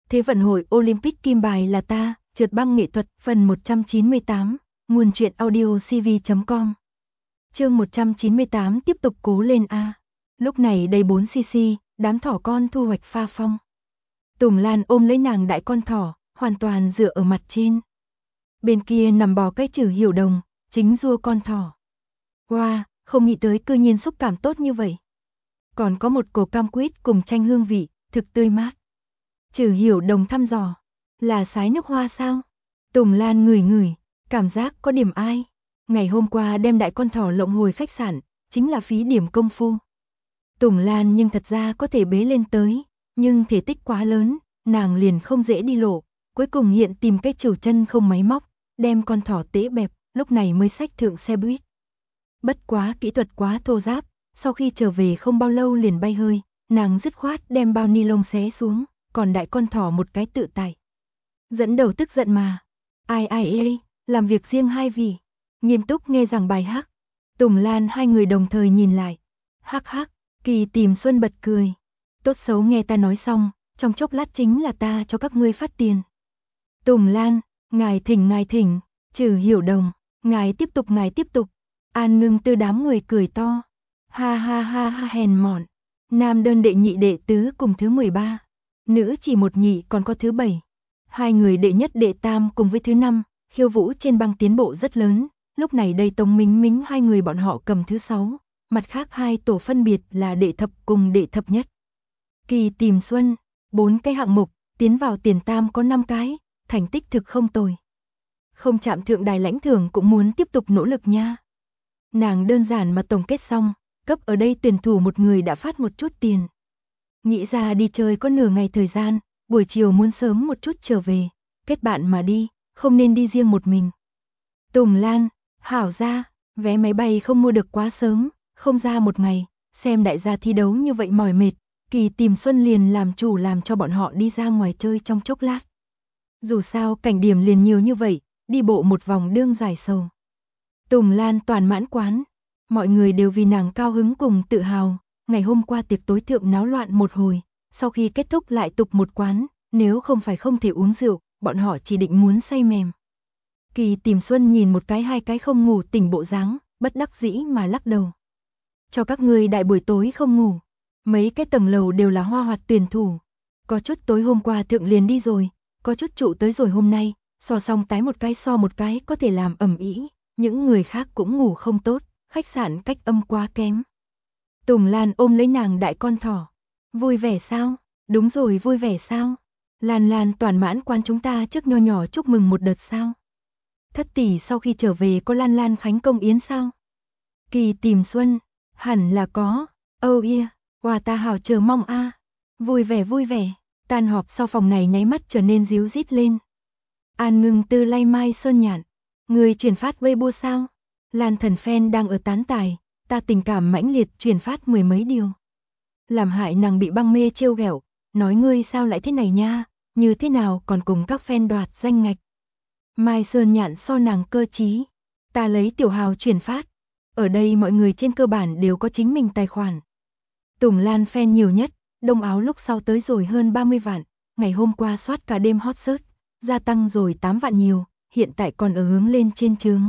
Thế vận hội Olympic kim bài là ta, trượt băng nghệ thuật, phần 198, nguồn truyện audio cv.com. Chương 198 tiếp tục cố lên a. Lúc này đầy 4cc, đám thỏ con thu hoạch pha phong. Tùng Lan ôm lấy nàng đại con thỏ, hoàn toàn dựa ở mặt trên. Bên kia nằm bò cái Trử Hiểu Đồng, chính dua con thỏ. Wow, không nghĩ tới cư nhiên xúc cảm tốt như vậy. Còn có một cổ cam quýt cùng chanh hương vị, thực tươi mát. Trử Hiểu Đồng thăm dò, là sái nước hoa sao? Tùng Lan ngửi ngửi, cảm giác có điểm ai. Ngày hôm qua đem đại con thỏ lộng hồi khách sạn, chính là phí điểm công phu. Tùng Lan nhưng thật ra có thể bế lên tới, nhưng thể tích quá lớn, nàng liền không dễ đi lộ. Cuối cùng hiện tìm cái chầu chân không máy móc, đem con thỏ tế bẹp, lúc này mới xách thượng xe buýt. Bất quá kỹ thuật quá thô ráp, sau khi trở về không bao lâu liền bay hơi, nàng dứt khoát đem bao ni lông xé xuống, còn đại con thỏ một cái tự tại. Dẫn đầu tức giận mà. Ai, làm việc riêng hai vị. Nghiêm túc nghe giảng bài hát. Tùng Lan hai người đồng thời nhìn lại. Hắc hắc, Kỳ Tìm Xuân bật cười. Tốt xấu nghe ta nói xong, trong chốc lát chính là ta cho các ngươi phát tiền. Tùng Lan, ngài thỉnh, Trử Hiểu Đồng, ngài tiếp tục. An Ngưng Tư đám người cười to. Ha hèn mọn. Nam đơn đệ nhị đệ tứ cùng thứ 13. Nữ chỉ một nhị còn có thứ 7. Hai người đệ nhất đệ tam cùng với thứ 5, khiêu vũ trên băng tiến bộ rất lớn. Lúc này đây Tống Mính hai người bọn họ cầm thứ 6, mặt khác hai tổ phân biệt là đệ thập cùng đệ thập nhất. Kỳ Tìm Xuân, 4 cái hạng mục, tiến vào tiền tam có 5 cái, thành tích thực không tồi. Không chạm thượng đài lãnh thưởng cũng muốn tiếp tục nỗ lực nha. Nàng đơn giản mà tổng kết xong, cấp ở đây tuyển thủ một người đã phát một chút tiền. Nghĩ ra đi chơi có nửa ngày thời gian, buổi chiều muốn sớm một chút trở về, kết bạn mà đi, không nên đi riêng một mình. Tùng Lan, hảo ra, vé máy bay không mua được quá sớm, không ra một ngày, xem đại gia thi đấu như vậy mỏi mệt, Kỳ Tìm Xuân liền làm chủ làm cho bọn họ đi ra ngoài chơi trong chốc lát. Dù sao cảnh điểm liền nhiều như vậy, đi bộ một vòng đương giải sầu. Tùng Lan toàn mãn quán, mọi người đều vì nàng cao hứng cùng tự hào, ngày hôm qua tiệc tối thượng náo loạn một hồi, sau khi kết thúc lại tục một quán, nếu không phải không thể uống rượu, bọn họ chỉ định muốn say mềm. Kỳ Tìm Xuân nhìn một cái hai cái không ngủ tỉnh bộ dáng, bất đắc dĩ mà lắc đầu. Cho các ngươi đại buổi tối không ngủ, mấy cái tầng lầu đều là hoa hoạt tuyển thủ. Có chút tối hôm qua thượng liền đi rồi, có chút trụ tới rồi hôm nay, so xong tái một cái có thể làm ầm ĩ, những người khác cũng ngủ không tốt, khách sạn cách âm quá kém. Tùng Lan ôm lấy nàng đại con thỏ. Vui vẻ sao? Đúng rồi, vui vẻ sao? Lan toàn mãn quan chúng ta trước nho nhỏ chúc mừng một đợt sao? Thất tỷ sau khi trở về có Lan khánh công yến sao? Kỳ Tìm Xuân, hẳn là có. Oh yeah, wow ta hào chờ mong a. Vui vẻ. Tan họp sau phòng này nháy mắt trở nên ríu rít lên. An Ngưng Tư lay Mai Sơn Nhạn, người chuyển phát Weibo sao? Lan Thần fan đang ở tán tài, ta tình cảm mãnh liệt chuyển phát 10 mấy điều. Làm hại nàng bị băng mê trêu ghẹo, nói ngươi sao lại thế này nha, như thế nào còn cùng các fan đoạt danh ngạch. Mai Sơn Nhạn so nàng cơ trí, ta lấy tiểu hào chuyển phát, ở đây mọi người trên cơ bản đều có chính mình tài khoản. Tùng Lan fan nhiều nhất, đông áo lúc sau tới rồi hơn 30 vạn, ngày hôm qua soát cả đêm hot search, gia tăng rồi 8 vạn nhiều, hiện tại còn ở hướng lên trên chướng.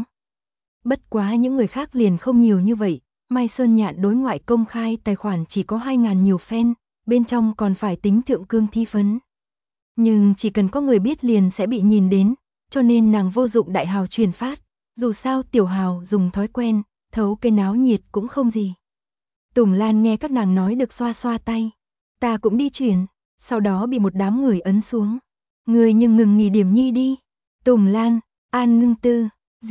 Bất quá những người khác liền không nhiều như vậy, Mai Sơn Nhạn đối ngoại công khai tài khoản chỉ có 2.000 nhiều fan, bên trong còn phải tính thượng cương thi phấn. Nhưng chỉ cần có người biết liền sẽ bị nhìn đến, cho nên nàng vô dụng đại hào truyền phát, dù sao tiểu hào dùng thói quen, thấu cái náo nhiệt cũng không gì. Tùng Lan nghe các nàng nói được xoa xoa tay, ta cũng đi chuyển, sau đó bị một đám người ấn xuống. Người nhưng ngừng nghỉ điểm nhi đi. Tùng Lan, An Ngưng Tư,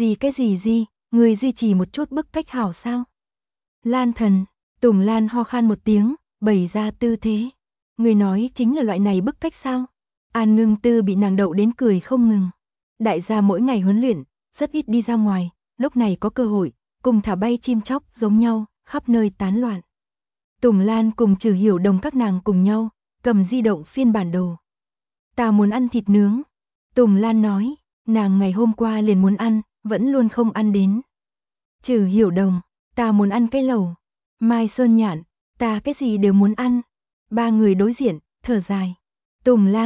gì, người duy trì một chút bức cách hảo sao? Lan Thần, Tùng Lan ho khan một tiếng, bày ra tư thế. Người nói chính là loại này bức cách sao? An Ngưng Tư bị nàng đậu đến cười không ngừng. Đại gia mỗi ngày huấn luyện, rất ít đi ra ngoài, lúc này có cơ hội, cùng thả bay chim chóc giống nhau, khắp nơi tán loạn. Tùng Lan cùng Trử Hiểu Đồng các nàng cùng nhau, cầm di động phiên bản đồ. Ta muốn ăn thịt nướng. Tùng Lan nói, nàng ngày hôm qua liền muốn ăn, vẫn luôn không ăn đến. Trử Hiểu Đồng, ta muốn ăn cái lẩu. Mai Sơn Nhạn, ta cái gì đều muốn ăn. Ba người đối diện, thở dài. Tùng Lan,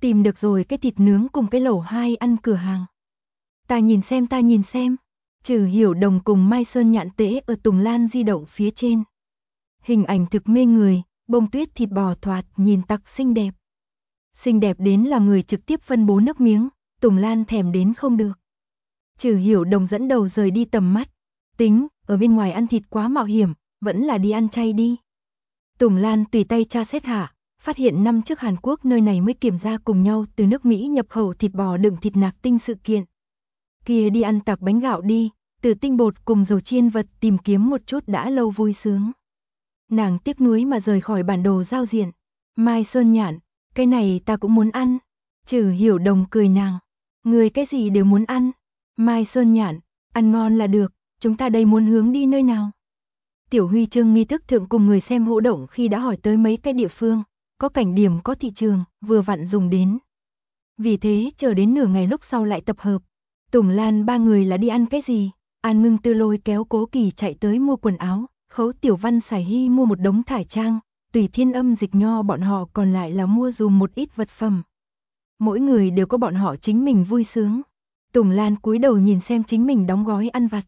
Tìm được rồi cái thịt nướng cùng cái lẩu hai ăn cửa hàng. Ta nhìn xem. Trừ Hiểu Đồng cùng Mai Sơn Nhạn tễ ở Tùng Lan di động phía trên. Hình ảnh thực mê người, bông tuyết thịt bò thoạt nhìn tặc xinh đẹp. Xinh đẹp đến là người trực tiếp phân bố nước miếng, Tùng Lan thèm đến không được. Trừ Hiểu Đồng dẫn đầu rời đi tầm mắt. Tính, ở bên ngoài ăn thịt quá mạo hiểm, vẫn là đi ăn chay đi. Tùng Lan tùy tay tra xét hạ, phát hiện năm trước Hàn Quốc nơi này mới kiểm ra cùng nhau từ nước Mỹ nhập khẩu thịt bò đựng thịt nạc tinh sự kiện. Kia đi ăn tặc bánh gạo đi, từ tinh bột cùng dầu chiên vật tìm kiếm một chút đã lâu vui sướng. Nàng tiếc nuối mà rời khỏi bản đồ giao diện. Mai Sơn Nhạn, cái này ta cũng muốn ăn. Trừ Hiểu Đồng cười nàng, người cái gì đều muốn ăn. Mai Sơn Nhạn, ăn ngon là được, chúng ta đây muốn hướng đi nơi nào? Tiểu Huy Chương nghi thức thượng cùng người xem hỗ động khi đã hỏi tới mấy cái địa phương, có cảnh điểm có thị trường, vừa vặn dùng đến. Vì thế chờ đến nửa ngày lúc sau lại tập hợp. Tùng Lan ba người là đi ăn cái gì? An Ngưng Tư lôi kéo Cố Kỳ chạy tới mua quần áo, Khấu Tiểu Văn Sải Hy mua một đống thải trang, Tùy Thiên Âm Dịch Nho bọn họ còn lại là mua dùm một ít vật phẩm. Mỗi người đều có bọn họ chính mình vui sướng. Tùng Lan cúi đầu nhìn xem chính mình đóng gói ăn vặt.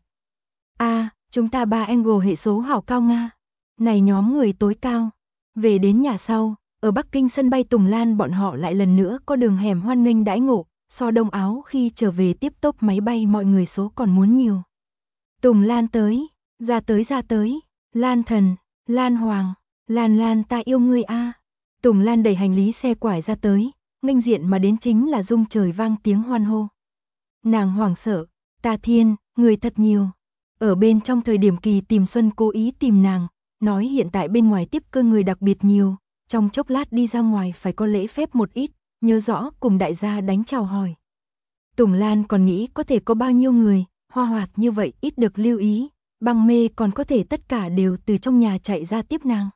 Chúng ta ba angle hệ số hảo cao Nga. Này nhóm người tối cao. Về đến nhà sau, ở Bắc Kinh sân bay Tùng Lan bọn họ lại lần nữa có đường hẻm hoan nghênh đãi ngộ, so Đông Áo khi trở về tiếp top máy bay mọi người số còn muốn nhiều. Tùng Lan tới, ra tới, Lan Thần, Lan Hoàng, Lan ta yêu ngươi a. Tùng Lan đẩy hành lý xe quải ra tới, nghênh diện mà đến chính là rung trời vang tiếng hoan hô. Nàng hoảng sợ, ta thiên, người thật nhiều. Ở bên trong thời điểm Kỳ tìm Xuân cố ý tìm nàng, nói hiện tại bên ngoài tiếp cơ người đặc biệt nhiều, trong chốc lát đi ra ngoài phải có lễ phép một ít, nhớ rõ cùng đại gia đánh chào hỏi. Tùng Lan còn nghĩ có thể có bao nhiêu người, hoa hoạt như vậy ít được lưu ý, Băng Mê còn có thể tất cả đều từ trong nhà chạy ra tiếp nàng.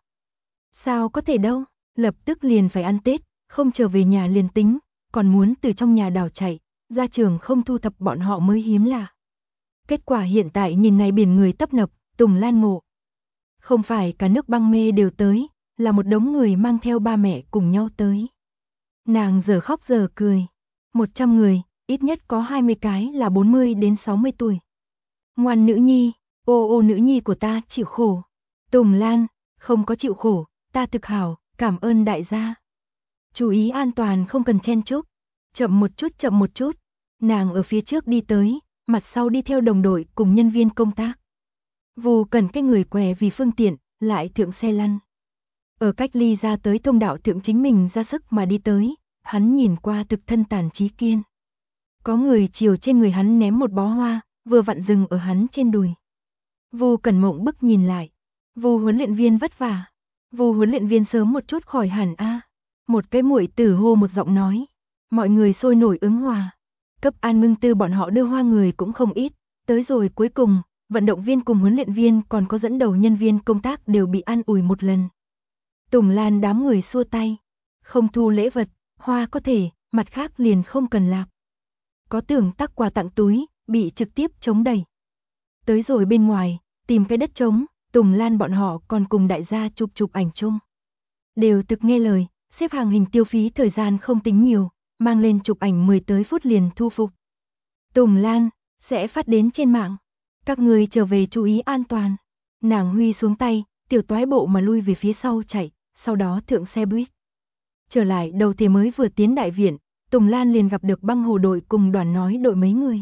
Sao có thể đâu, lập tức liền phải ăn Tết, không trở về nhà liền tính, còn muốn từ trong nhà đảo chạy, ra trường không thu thập bọn họ mới hiếm lạ. Kết quả hiện tại nhìn này biển người tấp nập, Tùng Lan ngộ. Không phải cả nước Băng Mê đều tới, là một đống người mang theo ba mẹ cùng nhau tới. Nàng giờ khóc giờ cười. 100 người, ít nhất có 20 cái là 40 đến 60 tuổi. Ngoan nữ nhi, ô nữ nhi của ta chịu khổ. Tùng Lan, không có chịu khổ, ta thực hảo, cảm ơn đại gia. Chú ý an toàn không cần chen chúc. Chậm một chút. Nàng ở phía trước đi tới, mặt sau đi theo đồng đội cùng nhân viên công tác. Vù cần cái người què vì phương tiện, lại thượng xe lăn. Ở cách ly ra tới thông đạo thượng chính mình ra sức mà đi tới, hắn nhìn qua thực thân tàn trí kiên. Có người chiều trên người hắn ném một bó hoa, vừa vặn dừng ở hắn trên đùi. Vù Cẩn Mộng bức nhìn lại. Vù huấn luyện viên vất vả. Vù huấn luyện viên sớm một chút khỏi hẳn a. Một cái muội tử hô một giọng nói. Mọi người sôi nổi ứng hòa. Cấp An Ngưng Tư bọn họ đưa hoa người cũng không ít. Tới rồi cuối cùng, vận động viên cùng huấn luyện viên còn có dẫn đầu nhân viên công tác đều bị an ủi một lần. Tùng Lan đám người xua tay. Không thu lễ vật, hoa có thể, mặt khác liền không cần lạc. Có tưởng tắc quà tặng túi, bị trực tiếp chống đầy. Tới rồi bên ngoài, tìm cái đất trống, Tùng Lan bọn họ còn cùng đại gia chụp ảnh chung. Đều thực nghe lời, xếp hàng hình tiêu phí thời gian không tính nhiều, mang lên chụp ảnh 10 tới phút liền thu phục. Tùng Lan, sẽ phát đến trên mạng. Các người trở về chú ý an toàn. Nàng huy xuống tay, tiểu toái bộ mà lui về phía sau chạy, sau đó thượng xe buýt. Trở lại đầu thì mới vừa tiến đại viện, Tùng Lan liền gặp được Băng Hồ đội cùng đoàn nói đội mấy người.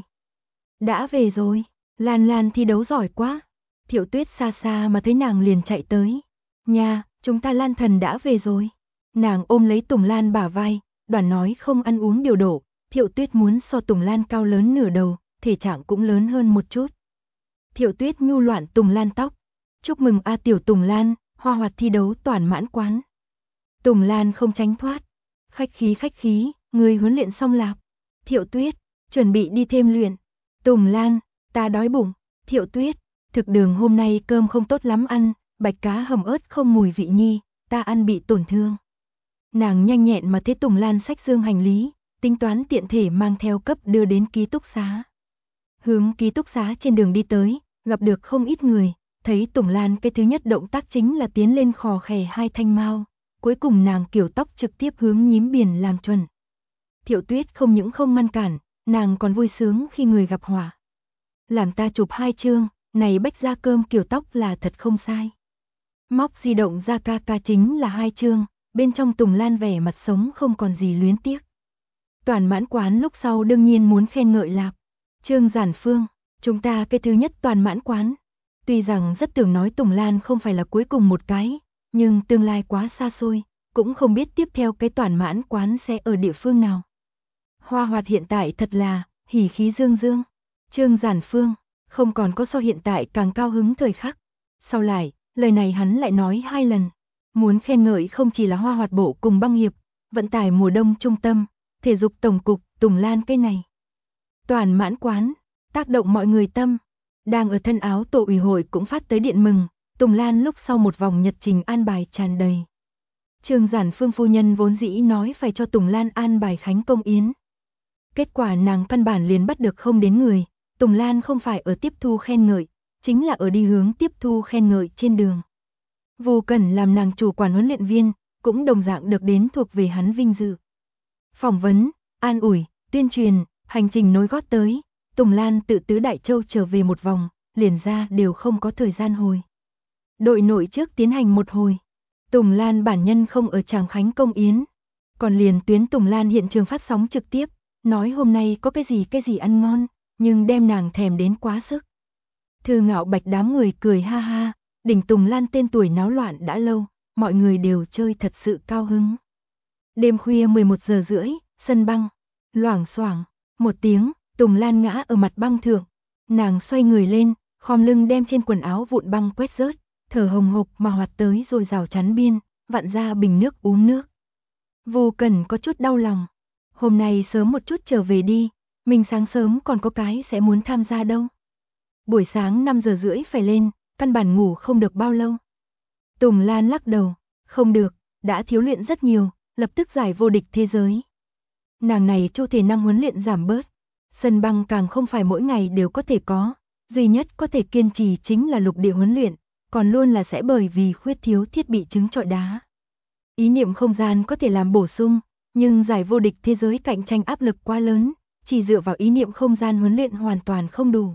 Đã về rồi, Lan thi đấu giỏi quá. Thiệu Tuyết xa xa mà thấy nàng liền chạy tới. Nha, chúng ta Lan Thần đã về rồi. Nàng ôm lấy Tùng Lan bả vai, đoàn nói không ăn uống điều độ. Thiệu Tuyết muốn so Tùng Lan cao lớn nửa đầu, thể trạng cũng lớn hơn một chút. Thiệu Tuyết nhu loạn Tùng Lan tóc. Chúc mừng a tiểu Tùng Lan, hoa hoạt thi đấu toàn mãn quán. Tùng Lan không tránh thoát. Khách khí, người huấn luyện xong lạp. Thiệu Tuyết, chuẩn bị đi thêm luyện. Tùng Lan, ta đói bụng. Thiệu Tuyết, thực đường hôm nay cơm không tốt lắm ăn, bạch cá hầm ớt không mùi vị nhi, ta ăn bị tổn thương. Nàng nhanh nhẹn mà thế Tùng Lan xách dương hành lý, tính toán tiện thể mang theo cấp đưa đến ký túc xá. Hướng ký túc xá trên đường đi tới, gặp được không ít người, thấy Tùng Lan cái thứ nhất động tác chính là tiến lên khò khè hai thanh mao, cuối cùng nàng kiểu tóc trực tiếp hướng nhím biển làm chuẩn. Thiệu Tuyết không những không ngăn cản, nàng còn vui sướng khi người gặp họa. Làm ta chụp 2 chương, này Bách Gia Cơm kiểu tóc là thật không sai. Móc di động ra ca chính là 2 chương, bên trong Tùng Lan vẻ mặt sống không còn gì luyến tiếc. Toàn Mãn Quán lúc sau đương nhiên muốn khen ngợi Lạp. Trương Giản Phương, chúng ta cái thứ nhất Toàn Mãn Quán. Tuy rằng rất tưởng nói Tùng Lan không phải là cuối cùng một cái, nhưng tương lai quá xa xôi, cũng không biết tiếp theo cái Toàn Mãn Quán sẽ ở địa phương nào. Hoa Hoạt hiện tại thật là hỉ khí dương dương. Trương Giản Phương, không còn có so hiện tại càng cao hứng thời khắc. Sau lại, lời này hắn lại nói 2 lần. Muốn khen ngợi không chỉ là Hoa Hoạt bộ cùng băng hiệp, vận tải mùa đông trung tâm, thể dục tổng cục, Tùng Lan cái này. Toàn Mãn Quán, tác động mọi người tâm. Đang ở thân áo tổ ủy hội cũng phát tới điện mừng, Tùng Lan lúc sau một vòng nhật trình an bài tràn đầy. Trương Giản Phương phu nhân vốn dĩ nói phải cho Tùng Lan an bài khánh công yến. Kết quả nàng căn bản liền bắt được không đến người, Tùng Lan không phải ở tiếp thu khen ngợi, chính là ở đi hướng tiếp thu khen ngợi trên đường. Vô Cẩn làm nàng chủ quản huấn luyện viên, cũng đồng dạng được đến thuộc về hắn vinh dự. Phỏng vấn, an ủi, tuyên truyền, hành trình nối gót tới, Tùng Lan tự tứ Đại Châu trở về một vòng, liền ra đều không có thời gian hồi. Đội nội trước tiến hành một hồi. Tùng Lan bản nhân không ở tràng khánh công yến, còn liền tuyến Tùng Lan hiện trường phát sóng trực tiếp, nói hôm nay có cái gì ăn ngon, nhưng đem nàng thèm đến quá sức. Thư Ngạo Bạch đám người cười ha ha, đỉnh Tùng Lan tên tuổi náo loạn đã lâu, mọi người đều chơi thật sự cao hứng. Đêm khuya 11 giờ rưỡi, sân băng, loảng xoảng, một tiếng, Tùng Lan ngã ở mặt băng thượng, nàng xoay người lên, khom lưng đem trên quần áo vụn băng quét rớt, thở hồng hộc mà hoạt tới rồi rào chắn biên, vặn ra bình nước uống nước. Vô Cẩn có chút đau lòng, hôm nay sớm một chút trở về đi, mình sáng sớm còn có cái sẽ muốn tham gia đâu. Buổi sáng 5 giờ rưỡi phải lên, căn bản ngủ không được bao lâu. Tùng Lan lắc đầu, không được, đã thiếu luyện rất nhiều, lập tức giải vô địch thế giới. Nàng này chu thể năng huấn luyện giảm bớt, sân băng càng không phải mỗi ngày đều có thể có, duy nhất có thể kiên trì chính là lục địa huấn luyện, còn luôn là sẽ bởi vì khuyết thiếu thiết bị trứng trọi đá. Ý niệm không gian có thể làm bổ sung, nhưng giải vô địch thế giới cạnh tranh áp lực quá lớn, chỉ dựa vào ý niệm không gian huấn luyện hoàn toàn không đủ.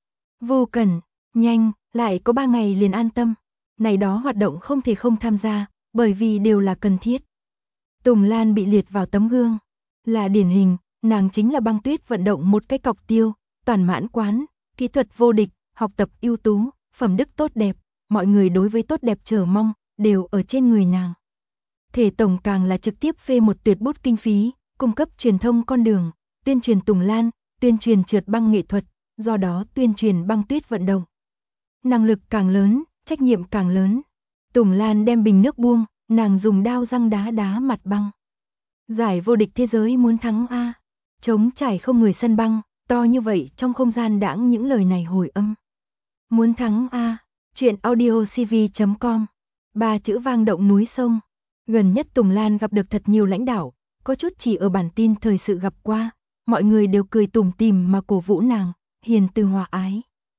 Vô Cẩn, nhanh, lại có 3 ngày liền an tâm. Này đó hoạt động không thể không tham gia, bởi vì đều là cần thiết. Tùng Lan bị liệt vào tấm gương, là điển hình, nàng chính là băng tuyết vận động một cái cọc tiêu, Toàn Mãn Quán, kỹ thuật vô địch, học tập ưu tú, phẩm đức tốt đẹp, mọi người đối với tốt đẹp chờ mong, đều ở trên người nàng. Thể tổng càng là trực tiếp phê một tuyệt bút kinh phí, cung cấp truyền thông con đường, tuyên truyền Tùng Lan, tuyên truyền trượt băng nghệ thuật, do đó tuyên truyền băng tuyết vận động. Năng lực càng lớn, trách nhiệm càng lớn. Tùng Lan đem bình nước buông, nàng dùng đao răng đá mặt băng. Giải vô địch thế giới muốn thắng a. Trống trải không người sân băng, to như vậy trong không gian đãng những lời này hồi âm. Muốn thắng a. Truyện audio cv.com. 3 chữ vang động núi sông. Gần nhất Tùng Lan gặp được thật nhiều lãnh đạo, có chút chỉ ở bản tin thời sự gặp qua, mọi người đều cười tủm tỉm mà cổ vũ nàng, hiền từ hòa ái.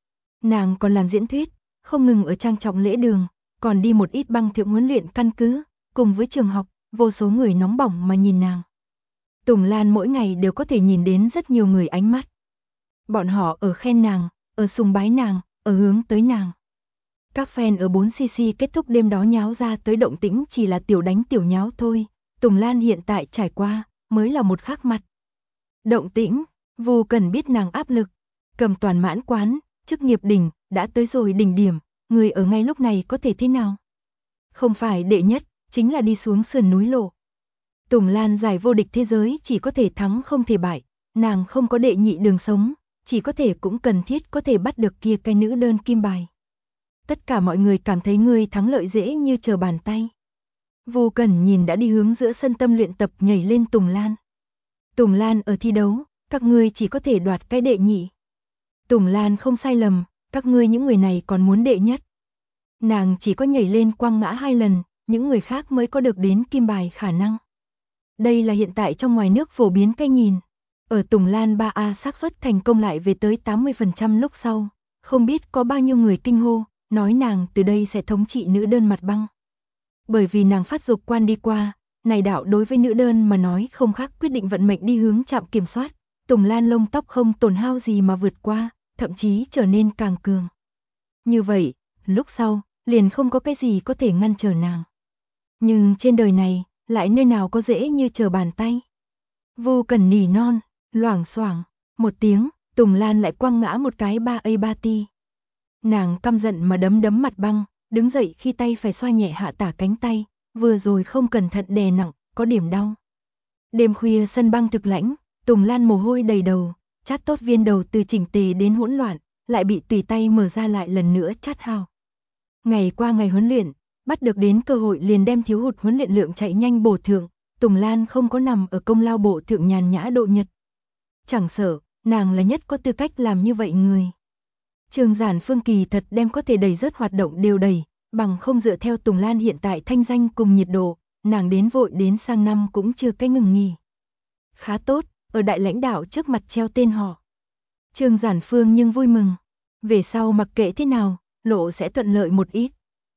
Nàng còn làm diễn thuyết, không ngừng ở trang trọng lễ đường, còn đi một ít băng thượng huấn luyện căn cứ, cùng với trường học, vô số người nóng bỏng mà nhìn nàng. Tùng Lan mỗi ngày đều có thể nhìn đến rất nhiều người ánh mắt. Bọn họ ở khen nàng, ở sùng bái nàng, ở hướng tới nàng. Các fan ở 4cc kết thúc đêm đó nháo ra tới động tĩnh chỉ là tiểu đánh tiểu nháo thôi, Tùng Lan hiện tại trải qua, mới là một khác mặt. Động tĩnh, Vô Cần biết nàng áp lực, cầm Toàn Mãn Quán, chức nghiệp đỉnh, đã tới rồi đỉnh điểm, người ở ngay lúc này có thể thế nào? Không phải đệ nhất, chính là đi xuống sườn núi lộ. Tùng Lan giải vô địch thế giới chỉ có thể thắng không thể bại, nàng không có đệ nhị đường sống, chỉ có thể cũng cần thiết có thể bắt được kia cái nữ đơn kim bài. Tất cả mọi người cảm thấy ngươi thắng lợi dễ như trở bàn tay. Vô Cần nhìn đã đi hướng giữa sân tâm luyện tập nhảy lên Tùng Lan. Tùng Lan ở thi đấu, các ngươi chỉ có thể đoạt cái đệ nhị. Tùng Lan không sai lầm, các ngươi những người này còn muốn đệ nhất. Nàng chỉ có nhảy lên quăng ngã 2 lần, những người khác mới có được đến kim bài khả năng. Đây là hiện tại trong ngoài nước phổ biến cái nhìn. Ở Tùng Lan 3A xác suất thành công lại về tới 80% lúc sau, không biết có bao nhiêu người kinh hô, nói nàng từ đây sẽ thống trị nữ đơn mặt băng. Bởi vì nàng phát dục quan đi qua, Này đạo đối với nữ đơn mà nói không khác quyết định vận mệnh đi hướng trạm kiểm soát. Tùng Lan lông tóc không tổn hao gì mà vượt qua, thậm chí trở nên càng cường. Như vậy, lúc sau, liền không có cái gì có thể ngăn trở nàng. Nhưng trên đời này, lại nơi nào có dễ như trở bàn tay. Vô Cần nỉ non, loảng xoảng, một tiếng, Tùng Lan lại quăng ngã một cái ba ti. Nàng căm giận mà đấm mặt băng, đứng dậy khi tay phải xoa nhẹ hạ tả cánh tay, vừa rồi không cẩn thận đè nặng, có điểm đau. Đêm khuya sân băng thực lãnh, Tùng Lan mồ hôi đầy đầu, chát tốt viên đầu từ chỉnh tề đến hỗn loạn, lại bị tùy tay mở ra lại lần nữa chát hao. Ngày qua ngày huấn luyện, bắt được đến cơ hội liền đem thiếu hụt huấn luyện lượng chạy nhanh bổ thượng, Tùng Lan không có nằm ở công lao bộ thượng nhàn nhã độ nhật. Chẳng sợ, nàng là nhất có tư cách làm như vậy người. Trường Giản Phương kỳ thật đem có thể đẩy rớt hoạt động đều đẩy, bằng không dựa theo Tùng Lan hiện tại thanh danh cùng nhiệt độ, nàng đến vội đến sang năm cũng chưa cái ngừng nghỉ. Khá tốt, ở đại lãnh đạo trước mặt treo tên họ. Trường Giản Phương nhưng vui mừng, về sau mặc kệ thế nào, lộ sẽ thuận lợi một ít.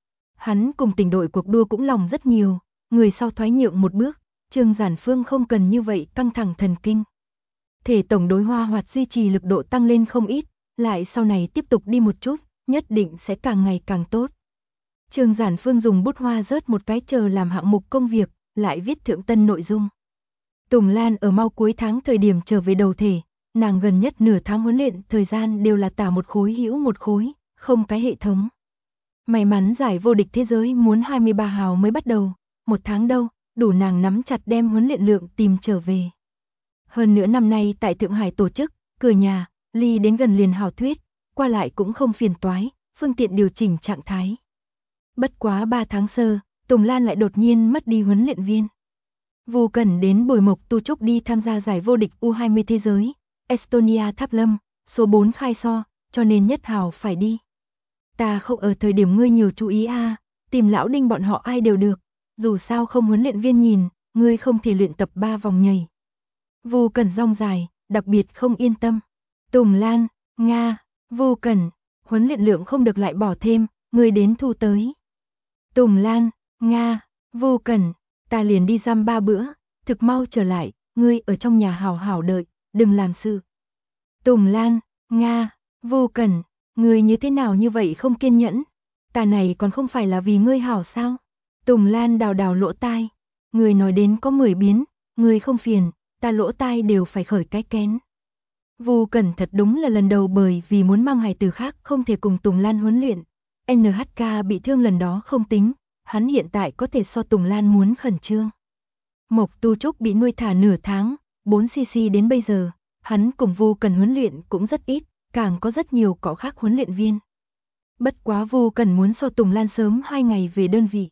Hắn cùng tỉnh đội cuộc đua cũng lòng rất nhiều, người sau thoái nhượng một bước, Trường Giản Phương không cần như vậy căng thẳng thần kinh. Thể tổng đối hoa hoạt duy trì lực độ tăng lên không ít, lại sau này tiếp tục đi một chút, nhất định sẽ càng ngày càng tốt. Trường Giản Phương dùng bút hoa rớt một cái chờ làm hạng mục công việc, lại viết thượng tân nội dung. Tùng Lan ở mau cuối tháng thời điểm trở về đầu thể, nàng gần nhất nửa tháng huấn luyện thời gian đều là tả một khối hữu một khối, không cái hệ thống. May mắn giải vô địch thế giới muốn 23 hào mới bắt đầu, một tháng đâu, đủ nàng nắm chặt đem huấn luyện lượng tìm trở về. Hơn nữa năm nay tại Thượng Hải tổ chức, cửa nhà, ly đến gần liền hào thuyết, qua lại cũng không phiền toái, phương tiện điều chỉnh trạng thái. Bất quá 3 tháng sơ, Tùng Lan lại đột nhiên mất đi huấn luyện viên. Vu Cẩn đến Bồi Mộc Tu Trúc đi tham gia giải vô địch U20 thế giới, Estonia Tháp Lâm, số 4 khai so, cho nên nhất hào phải đi. Ta không ở thời điểm ngươi nhiều chú ý tìm lão Đinh bọn họ ai đều được, dù sao không huấn luyện viên nhìn, ngươi không thể luyện tập 3 vòng nhảy. Vu Cẩn rong dài, đặc biệt không yên tâm. Tùng Lan, Nga, Vu Cẩn, huấn luyện lượng không được lại bỏ thêm, ngươi đến thu tới. Tùng Lan, Nga, Vu Cẩn, ta liền đi giam 3 bữa, thực mau trở lại, ngươi ở trong nhà hảo hảo đợi, đừng làm sự. Tùng Lan, Nga, Vu Cẩn, ngươi như thế nào như vậy không kiên nhẫn, ta này còn không phải là vì ngươi hảo sao? Tùng Lan đào lỗ tai, ngươi nói đến có 10 biến, ngươi không phiền, ta lỗ tai đều phải khởi cái kén. Vu Cẩn thật đúng là lần đầu bởi vì muốn mang hài tử khác không thể cùng Tùng Lan huấn luyện. NHK bị thương lần đó không tính, hắn hiện tại có thể so Tùng Lan muốn khẩn trương. Mộc Tu Trúc bị nuôi thả nửa tháng, 4cc đến bây giờ, hắn cùng Vu Cẩn huấn luyện cũng rất ít, càng có rất nhiều cỏ khác huấn luyện viên. Bất quá Vu Cẩn muốn so Tùng Lan sớm 2 ngày về đơn vị.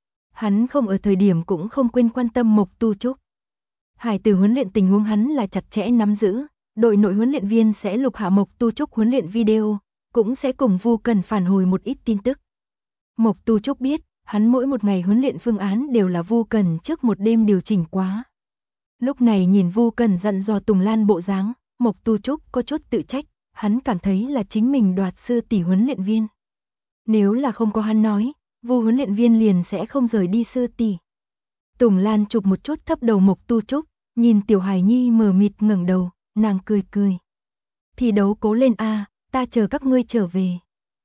Hắn không ở thời điểm cũng không quên quan tâm Mộc Tu Trúc. Hải tử huấn luyện tình huống hắn là chặt chẽ nắm giữ, đội nội huấn luyện viên sẽ lục hạ Mộc Tu Trúc huấn luyện video, cũng sẽ cùng Vu Cẩn phản hồi một ít tin tức. Mộc Tu Trúc biết, hắn mỗi một ngày huấn luyện phương án đều là Vu Cẩn trước một đêm điều chỉnh quá. Lúc này nhìn Vu Cẩn dặn dò Tùng Lan bộ dáng, Mộc Tu Trúc có chút tự trách, hắn cảm thấy là chính mình đoạt sư tỷ huấn luyện viên. Nếu là không có hắn nói, Vu huấn luyện viên liền sẽ không rời đi sư tỷ. Tùng Lan chụp một chút thấp đầu Mộc Tu Trúc, nhìn Tiểu Hải Nhi mờ mịt ngẩng đầu, nàng cười cười. Thi đấu cố lên ta chờ các ngươi trở về.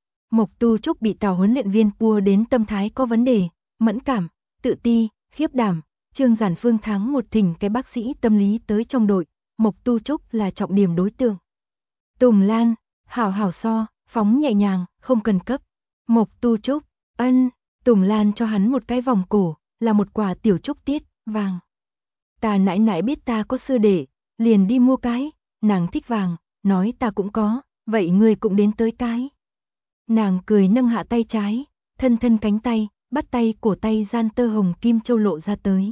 Mộc Tu Trúc bị Tào huấn luyện viên cua đến tâm thái có vấn đề, mẫn cảm, tự ti, khiếp đảm. Trương Giản Phương tháng một thỉnh cái bác sĩ tâm lý tới trong đội, Mộc Tu Trúc là trọng điểm đối tượng. Tùng Lan, hảo so, phóng nhẹ nhàng, không cần cấp. Mộc Tu Trúc, ân, Tùng Lan cho hắn một cái vòng cổ, là một quả tiểu trúc tiết, vàng. Ta nãy nãy biết ta có sư đệ, liền đi mua cái, nàng thích vàng, nói ta cũng có, vậy ngươi cũng đến tới cái. Nàng cười nâng hạ tay trái, thân cánh tay, bắt tay cổ tay gian tơ hồng kim châu lộ ra tới.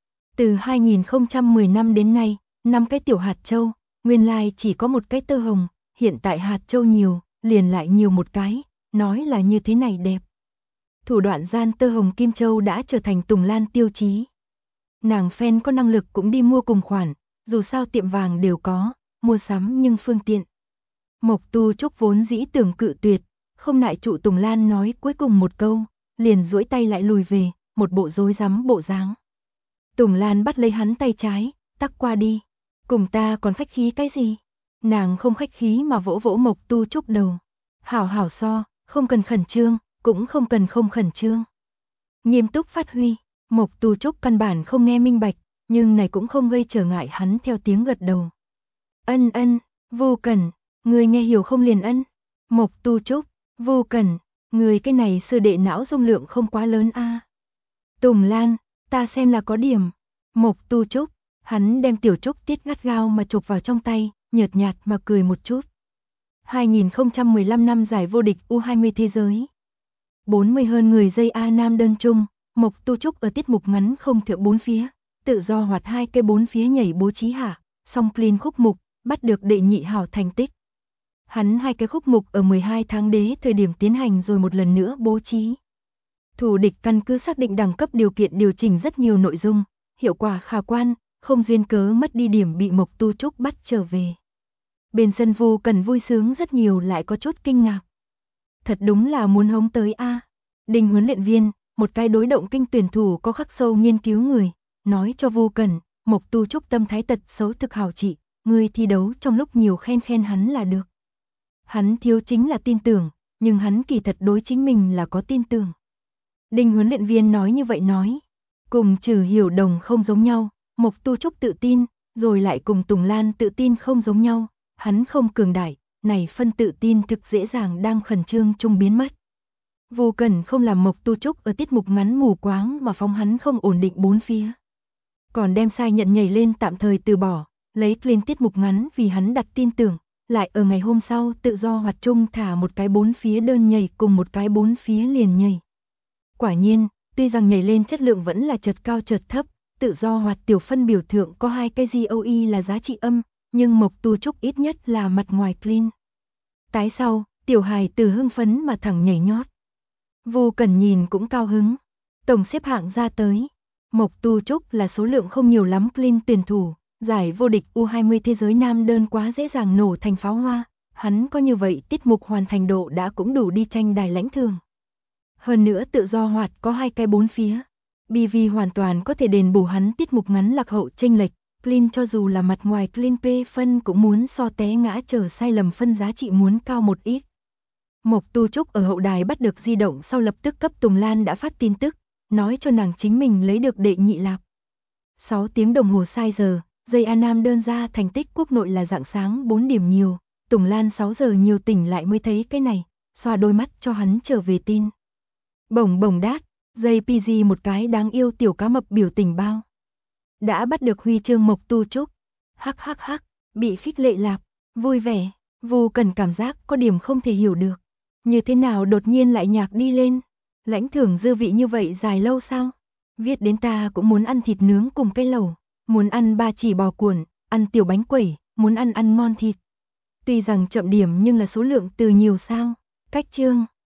Từ 2010 năm đến nay, 5 cái tiểu hạt châu, nguyên lai chỉ có một cái tơ hồng, hiện tại hạt châu nhiều, liền lại nhiều một cái, nói là như thế này đẹp. Thủ đoạn gian tơ hồng kim châu đã trở thành Tùng Lan tiêu chí. Nàng fan có năng lực cũng đi mua cùng khoản, dù sao tiệm vàng đều có, mua sắm nhưng phương tiện. Mộc Tu Trúc vốn dĩ tưởng cự tuyệt, không nại trụ Tùng Lan nói cuối cùng một câu, liền duỗi tay lại lùi về, một bộ rối rắm bộ dáng. Tùng Lan bắt lấy hắn tay trái, tắc qua đi. Cùng ta còn khách khí cái gì? Nàng không khách khí mà vỗ vỗ Mộc Tu Trúc đầu. Hảo hảo so, không cần khẩn trương, cũng không cần không khẩn trương. Nghiêm túc phát huy, Mộc Tu Trúc căn bản không nghe minh bạch, nhưng này cũng không gây trở ngại hắn theo tiếng gật đầu. Ân ân, Vô Cẩn, người nghe hiểu không liền ân. Mộc Tu Trúc, Vô Cẩn, người cái này sư đệ não dung lượng không quá lớn a. Tùng Lan, ta xem là có điểm. Mộc Tu Trúc, hắn đem Tiểu Trúc Tiết gắt gao mà chụp vào trong tay, nhợt nhạt mà cười một chút. 2015 năm giải vô địch U20 thế giới. 40 hơn người dây A nam đơn chung, Mộc Tu Trúc ở tiết mục ngắn không thượng bốn phía, tự do hoạt hai cây bốn phía nhảy bố trí hạ, song clean khúc mục, bắt được đệ nhị hảo thành tích. Hắn hai cái khúc mục ở 12 tháng đế thời điểm tiến hành rồi một lần nữa bố trí. Thủ địch căn cứ xác định đẳng cấp điều kiện điều chỉnh rất nhiều nội dung, hiệu quả khả quan, không duyên cớ mất đi điểm bị Mộc Tu Trúc bắt trở về. Bên sân Vô Cẩn vui sướng rất nhiều lại có chút kinh ngạc. Thật đúng là muốn hống tới a. Đinh huấn luyện viên, một cái đối động kinh tuyển thủ có khắc sâu nghiên cứu người, nói cho Vô Cẩn, Mộc Tu Trúc tâm thái tật xấu thực hảo trị, người thi đấu trong lúc nhiều khen khen hắn là được. Hắn thiếu chính là tin tưởng, nhưng hắn kỳ thật đối chính mình là có tin tưởng. Đinh huấn luyện viên nói như vậy nói, cùng Trừ Hiểu Đồng không giống nhau, Mộc Tu Trúc tự tin, rồi lại cùng Tùng Lan tự tin không giống nhau, hắn không cường đại, này phân tự tin thực dễ dàng đang khẩn trương chung biến mất. Vô Cẩn không làm Mộc Tu Trúc ở tiết mục ngắn mù quáng mà phóng hắn không ổn định bốn phía. Còn đem sai nhận nhảy lên tạm thời từ bỏ, lấy clean tiết mục ngắn vì hắn đặt tin tưởng, lại ở ngày hôm sau tự do hoạt chung thả một cái bốn phía đơn nhảy cùng một cái bốn phía liền nhảy. Quả nhiên, tuy rằng nhảy lên chất lượng vẫn là chợt cao chợt thấp, tự do hoạt tiểu phân biểu thượng có hai cái GOE là giá trị âm, nhưng Mộc Tu Trúc ít nhất là mặt ngoài clean. Tái sau, tiểu hài từ hưng phấn mà thẳng nhảy nhót. Vô Cẩn nhìn cũng cao hứng. Tổng xếp hạng ra tới. Mộc Tu Trúc là số lượng không nhiều lắm clean tuyển thủ, giải vô địch U20 thế giới nam đơn quá dễ dàng nổ thành pháo hoa, hắn có như vậy tiết mục hoàn thành độ đã cũng đủ đi tranh đài lãnh thường. Hơn nữa tự do hoạt có hai cái bốn phía. BV hoàn toàn có thể đền bù hắn tiết mục ngắn lạc hậu chênh lệch, clean cho dù là mặt ngoài clean P phân cũng muốn so té ngã trở sai lầm phân giá trị muốn cao một ít. Mộc Tu Trúc ở hậu đài bắt được di động sau lập tức cấp Tùng Lan đã phát tin tức, nói cho nàng chính mình lấy được đệ nhị lạc. 6 tiếng đồng hồ sai giờ, dây A Nam đơn ra thành tích quốc nội là rạng sáng 4 điểm nhiều, Tùng Lan 6 giờ nhiều tỉnh lại mới thấy cái này, xoa đôi mắt cho hắn trở về tin. Bổng bổng đát, dây PG một cái đáng yêu tiểu cá mập biểu tình bao. Đã bắt được huy chương Mộc Tu Trúc. Hắc hắc hắc, bị khích lệ lạc, vui vẻ, Vô Cẩn cảm giác có điểm không thể hiểu được. Như thế nào đột nhiên lại nhạc đi lên? Lãnh thưởng dư vị như vậy dài lâu sao? Viết đến ta cũng muốn ăn thịt nướng cùng cây lẩu, muốn ăn ba chỉ bò cuộn, ăn tiểu bánh quẩy, muốn ăn ngon thịt. Tuy rằng chậm điểm nhưng là số lượng từ nhiều sao? Cách chương